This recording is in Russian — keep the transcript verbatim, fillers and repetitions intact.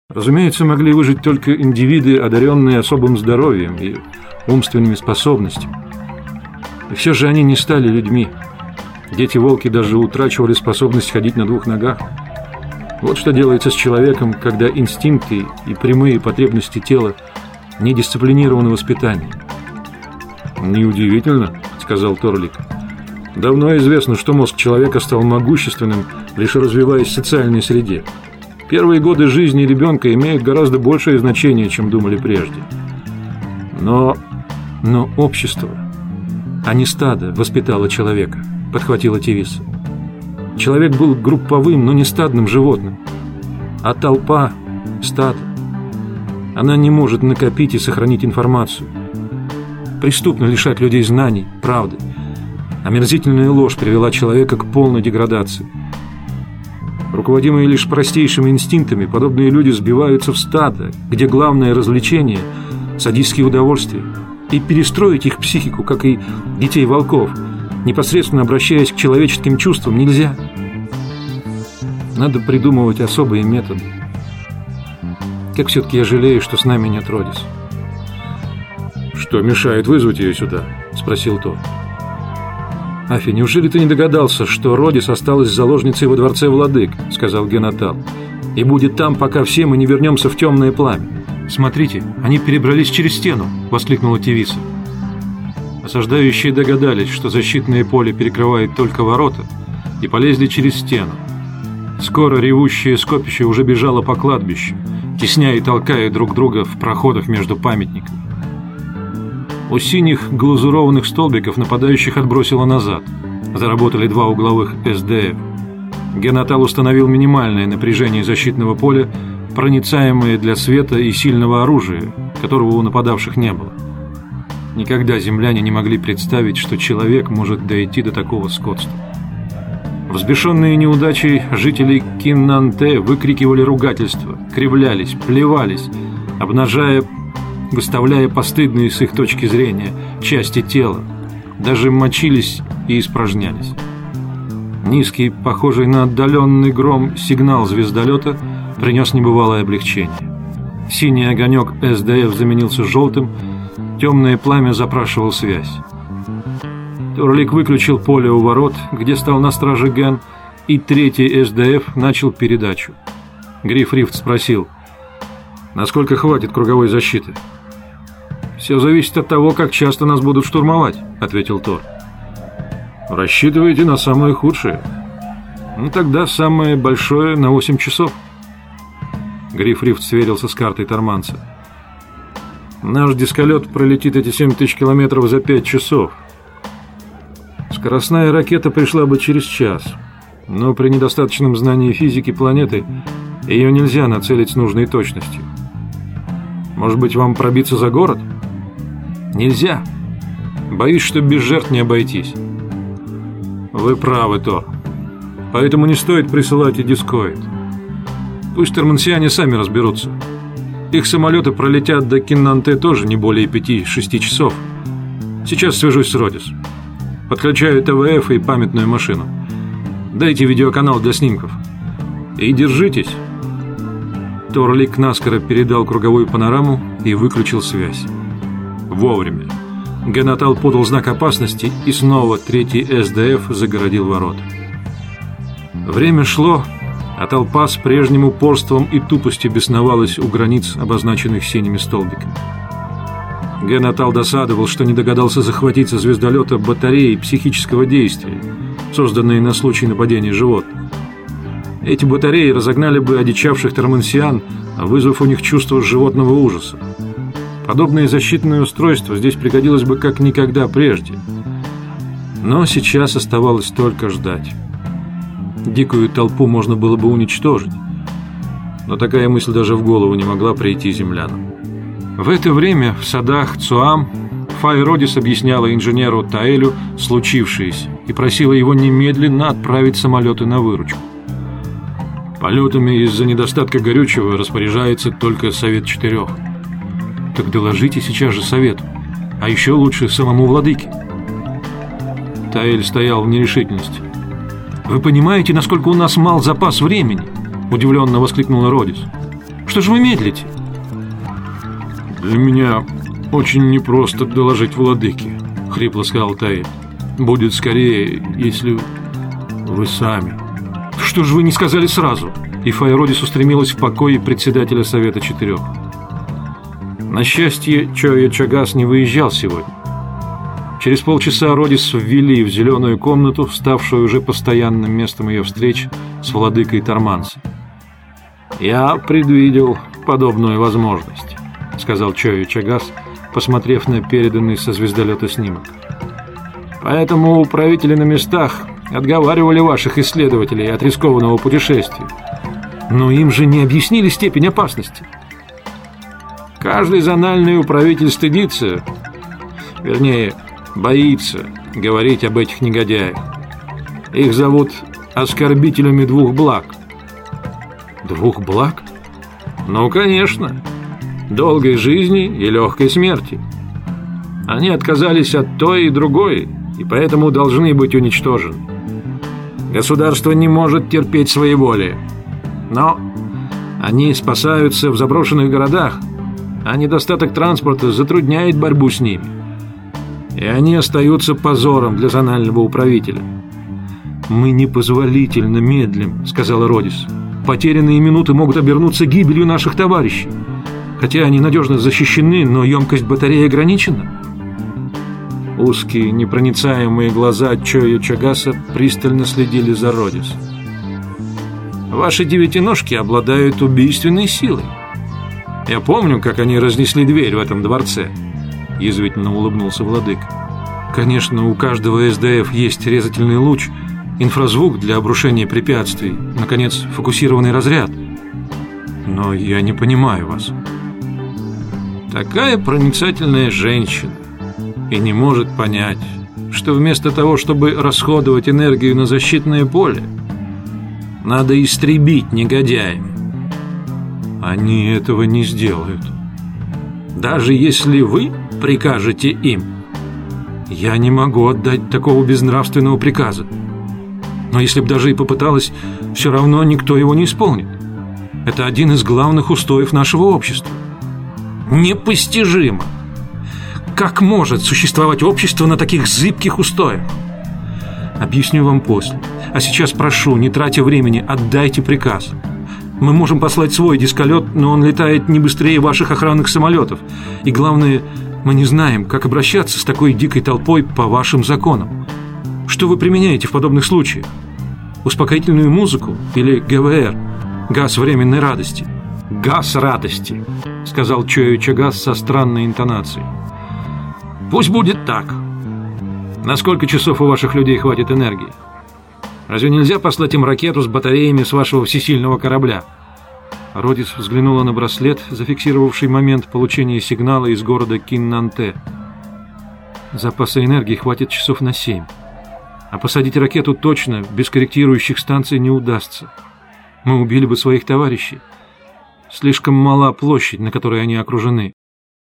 Разумеется, могли выжить только индивиды, одаренные особым здоровьем и умственными способностями. И все же они не стали людьми. Дети-волки даже утрачивали способность ходить на двух ногах. Вот что делается с человеком, когда инстинкты и прямые потребности тела не дисциплинированы воспитанием. «Неудивительно», — сказал Торлик. «Давно известно, что мозг человека стал могущественным, лишь развиваясь в социальной среде. Первые годы жизни ребенка имеют гораздо большее значение, чем думали прежде. Но, но общество, а не стадо, воспитало человека», — подхватила Тивиса. «Человек был групповым, но не стадным животным, а толпа — стадо. Она не может накопить и сохранить информацию. Преступно лишать людей знаний, правды. Омерзительная ложь привела человека к полной деградации. Руководимые лишь простейшими инстинктами, подобные люди сбиваются в стадо, где главное развлечение – садистские удовольствия, и перестроить их психику, как и детей волков, непосредственно обращаясь к человеческим чувствам, нельзя. Надо придумывать особые методы. Как все-таки я жалею, что с нами нет Родис». «Что мешает вызвать ее сюда?» – спросил Тор. «Афи, неужели ты не догадался, что Родис осталась заложницей во дворце владык?» – сказал Генатал. «И будет там, пока все мы не вернемся в темное пламя». «Смотрите, они перебрались через стену!» – воскликнула Тивиса. Осаждающие догадались, что защитное поле перекрывает только ворота, и полезли через стену. Скоро ревущее скопище уже бежало по кладбищу, тесняя и толкая друг друга в проходах между памятниками. У синих глазурованных столбиков нападающих отбросило назад. Заработали два угловых эс дэ эф. Генатал установил минимальное напряжение защитного поля, проницаемое для света и сильного оружия, которого у нападавших не было. Никогда земляне не могли представить, что человек может дойти до такого скотства. Взбешенные неудачей жители Киннанте выкрикивали ругательства, кривлялись, плевались, обнажая, выставляя постыдные с их точки зрения части тела, даже мочились и испражнялись. Низкий, похожий на отдаленный гром, сигнал звездолета принес небывалое облегчение. Синий огонек эс дэ эф заменился желтым, темное пламя запрашивал связь. Торлик выключил поле у ворот, где стал на страже Ген, и третий эс дэ эф начал передачу. Гриф Рифт спросил: «Насколько хватит круговой защиты?» «Все зависит от того, как часто нас будут штурмовать», — ответил Тор. «Рассчитываете на самое худшее?» «Ну тогда самое большое на восемь часов». Гриф Рифт сверился с картой Торманца. «Наш дисколет пролетит эти семь тысяч километров за пять часов. Скоростная ракета пришла бы через час, но при недостаточном знании физики планеты ее нельзя нацелить с нужной точностью. Может быть, вам пробиться за город?» «Нельзя. Боюсь, что без жертв не обойтись». «Вы правы, Тор. Поэтому не стоит присылать и дискоид. Пусть термансиане сами разберутся. Их самолеты пролетят до Киннанте тоже не более пяти-шести часов. Сейчас свяжусь с Родис. Подключаю тэ вэ эф и памятную машину. Дайте видеоканал для снимков. И держитесь». Торлик наскоро передал круговую панораму и выключил связь. Вовремя. Генатал подал знак опасности, и снова третий эс дэ эф загородил ворота. Время шло, а толпа с прежним упорством и тупостью бесновалась у границ, обозначенных синими столбиками. Генатал досадовал, что не догадался захватить со звездолета батареи психического действия, созданные на случай нападения животных. Эти батареи разогнали бы одичавших тормансиан, вызвав у них чувство животного ужаса. Подобное защитное устройство здесь пригодилось бы как никогда прежде. Но сейчас оставалось только ждать. Дикую толпу можно было бы уничтожить, но такая мысль даже в голову не могла прийти землянам. В это время в садах Цуам Фай Родис объясняла инженеру Таэлю случившееся и просила его немедленно отправить самолеты на выручку. Полетами из-за недостатка горючего распоряжается только Совет Четырех. Так доложите сейчас же Совету, а еще лучше самому владыке. Таэль стоял в нерешительности. «Вы понимаете, насколько у нас мал запас времени?» – удивленно воскликнула Родис. Что же вы медлите? Для меня очень непросто доложить владыке, хрипло сказал Таэль. Будет скорее, если вы сами. Что же вы не сказали сразу? И Файродис устремилась в покой председателя Совета Четырех. На счастье, Чойо Чагас не выезжал сегодня. Через полчаса Родис ввели в зеленую комнату, ставшую уже постоянным местом ее встреч с владыкой Торманса. «Я предвидел подобную возможность», — сказал Чойо Чагас, посмотрев на переданный со звездолета снимок. «Поэтому управители на местах отговаривали ваших исследователей от рискованного путешествия. Но им же не объяснили степень опасности. Каждый зональный управитель стыдится, вернее, боится говорить об этих негодяях. Их зовут оскорбителями двух благ». «Двух благ?» «Ну, конечно. Долгой жизни и легкой смерти. Они отказались от той и другой, и поэтому должны быть уничтожены. Государство не может терпеть своеволие. Но они спасаются в заброшенных городах, а недостаток транспорта затрудняет борьбу с ними. И они остаются позором для зонального управителя». «Мы непозволительно медлим», — сказала Родис. «Потерянные минуты могут обернуться гибелью наших товарищей. Хотя они надежно защищены, но емкость батареи ограничена». Узкие, непроницаемые глаза Чойо Чагаса пристально следили за Родис. «Ваши девятиножки обладают убийственной силой. Я помню, как они разнесли дверь в этом дворце», — язвительно улыбнулся владыка. «Конечно, у каждого эс дэ эф есть резательный луч, инфразвук для обрушения препятствий, наконец, фокусированный разряд. Но я не понимаю вас». «Такая проницательная женщина и не может понять, что вместо того, чтобы расходовать энергию на защитное поле, надо истребить негодяев». «Они этого не сделают». «Даже если вы прикажете им». «Я не могу отдать такого безнравственного приказа. Но если бы даже и попыталась, все равно никто его не исполнит. Это один из главных устоев нашего общества». «Непостижимо! Как может существовать общество на таких зыбких устоях?» «Объясню вам после. А сейчас прошу, не тратя времени, отдайте приказ. Мы можем послать свой дисколет, но он летает не быстрее ваших охранных самолетов. И главное, мы не знаем, как обращаться с такой дикой толпой по вашим законам. Что вы применяете в подобных случаях? Успокоительную музыку или гэ вэ эр? Газ временной радости?» «Газ радости», — сказал Чойо Чагас со странной интонацией. «Пусть будет так. На сколько часов у ваших людей хватит энергии? Разве нельзя послать им ракету с батареями с вашего всесильного корабля?» Родис взглянула на браслет, зафиксировавший момент получения сигнала из города Киннанте. «Запаса энергии хватит часов на семь. А посадить ракету точно, без корректирующих станций, не удастся. Мы убили бы своих товарищей. Слишком мала площадь, на которой они окружены.